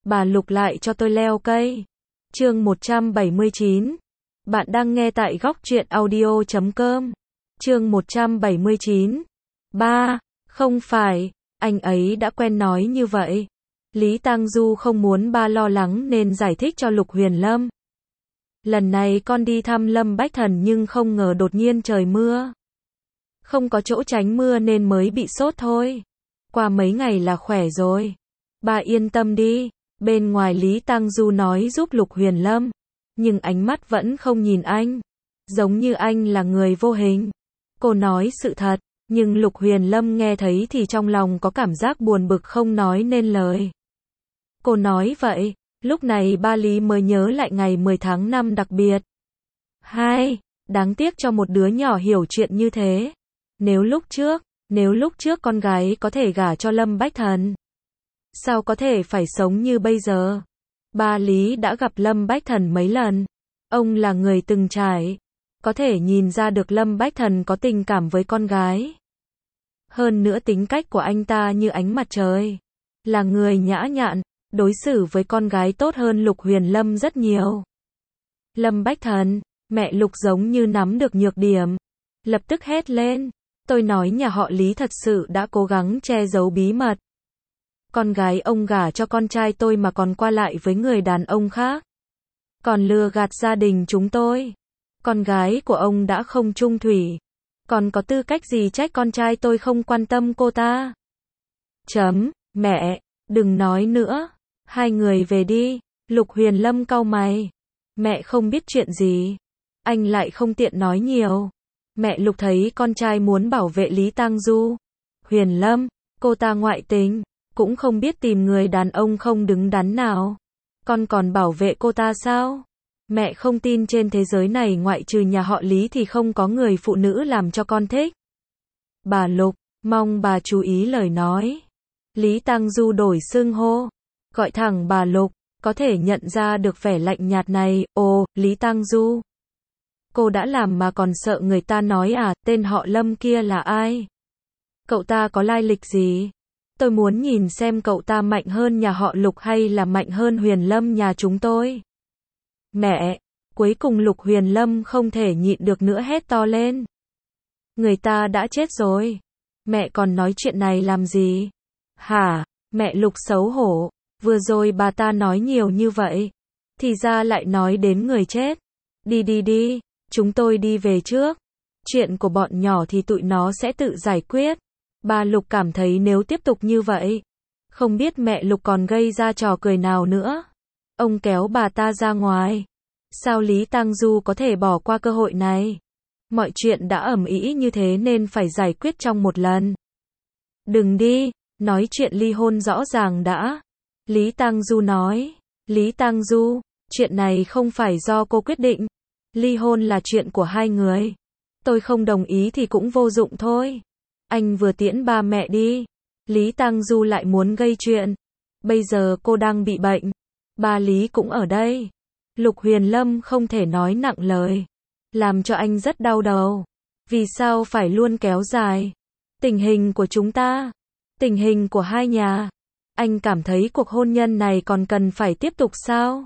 bà Lục lại cho tôi leo cây. Chương 179. Bạn đang nghe tại góc truyện audio.com. Chương 179. Không phải, anh ấy đã quen nói như vậy. Lý Tang Du không muốn ba lo lắng nên giải thích cho Lục Huyền Lâm. Lần này con đi thăm Lâm Bách Thần nhưng không ngờ đột nhiên trời mưa. Không có chỗ tránh mưa nên mới bị sốt thôi. Qua mấy ngày là khỏe rồi. Ba yên tâm đi. Bên ngoài Lý Tang Du nói giúp Lục Huyền Lâm. Nhưng ánh mắt vẫn không nhìn anh. Giống như anh là người vô hình. Cô nói sự thật. Nhưng Lục Huyền Lâm nghe thấy thì trong lòng có cảm giác buồn bực không nói nên lời. Cô nói vậy. Lúc này ba Lý mới nhớ lại ngày 10 tháng 5 đặc biệt. Đáng tiếc cho một đứa nhỏ hiểu chuyện như thế. Nếu lúc trước con gái có thể gả cho Lâm Bách Thần, sao có thể phải sống như bây giờ? Ba Lý đã gặp Lâm Bách Thần mấy lần. Ông là người từng trải. Có thể nhìn ra được Lâm Bách Thần có tình cảm với con gái. Hơn nữa tính cách của anh ta như ánh mặt trời. Là người nhã nhặn, đối xử với con gái tốt hơn Lục Huyền Lâm rất nhiều. Lâm Bách Thần, mẹ Lục giống như nắm được nhược điểm. Lập tức hét lên. Tôi nói nhà họ Lý thật sự đã cố gắng che giấu bí mật. Con gái ông gả cho con trai tôi mà còn qua lại với người đàn ông khác. Còn lừa gạt gia đình chúng tôi. Con gái của ông đã không chung thủy. Còn có tư cách gì trách con trai tôi không quan tâm cô ta? Mẹ, đừng nói nữa. Hai người về đi. Lục Huyền Lâm cau mày. Mẹ không biết chuyện gì. Anh lại không tiện nói nhiều. Mẹ Lục thấy con trai muốn bảo vệ Lý Tang Du. Huyền Lâm, cô ta ngoại tình, cũng không biết tìm người đàn ông không đứng đắn nào. Con còn bảo vệ cô ta sao? Mẹ không tin trên thế giới này ngoại trừ nhà họ Lý thì không có người phụ nữ làm cho con thích. Bà Lục, mong bà chú ý lời nói. Lý Tang Du đổi xưng hô, gọi thẳng bà Lục, có thể nhận ra được vẻ lạnh nhạt này. Ồ, Lý Tang Du. Cô đã làm mà còn sợ người ta nói à, tên họ Lâm kia là ai? Cậu ta có lai lịch gì? Tôi muốn nhìn xem cậu ta mạnh hơn nhà họ Lục hay là mạnh hơn Huyền Lâm nhà chúng tôi. Mẹ, cuối cùng Lục Huyền Lâm không thể nhịn được nữa hét to lên. Người ta đã chết rồi. Mẹ còn nói chuyện này làm gì? Hả? Mẹ Lục xấu hổ. Vừa rồi bà ta nói nhiều như vậy. Thì ra lại nói đến người chết. Đi. Chúng tôi đi về trước. Chuyện của bọn nhỏ thì tụi nó sẽ tự giải quyết. Bà Lục cảm thấy nếu tiếp tục như vậy, không biết mẹ Lục còn gây ra trò cười nào nữa. Ông kéo bà ta ra ngoài. Sao Lý Tang Du có thể bỏ qua cơ hội này? Mọi chuyện đã ầm ĩ như thế nên phải giải quyết trong một lần. Đừng đi, nói chuyện ly hôn rõ ràng đã. Lý Tang Du nói. Lý Tang Du, chuyện này không phải do cô quyết định. Ly hôn là chuyện của hai người. Tôi không đồng ý thì cũng vô dụng thôi. Anh vừa tiễn ba mẹ đi. Lý Tang Du lại muốn gây chuyện. Bây giờ cô đang bị bệnh. Ba Lý cũng ở đây. Lục Huyền Lâm không thể nói nặng lời. Làm cho anh rất đau đầu. Vì sao phải luôn kéo dài? Tình hình của chúng ta. Tình hình của hai nhà. Anh cảm thấy cuộc hôn nhân này còn cần phải tiếp tục sao?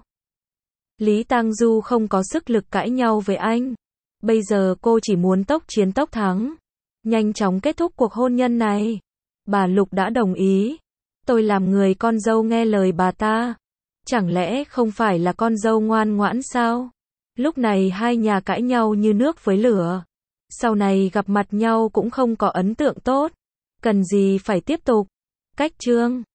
Lý Tang Du không có sức lực cãi nhau với anh. Bây giờ cô chỉ muốn tốc chiến tốc thắng. Nhanh chóng kết thúc cuộc hôn nhân này. Bà Lục đã đồng ý. Tôi làm người con dâu nghe lời bà ta. Chẳng lẽ không phải là con dâu ngoan ngoãn sao? Lúc này hai nhà cãi nhau như nước với lửa. Sau này gặp mặt nhau cũng không có ấn tượng tốt. Cần gì phải tiếp tục. Cách chương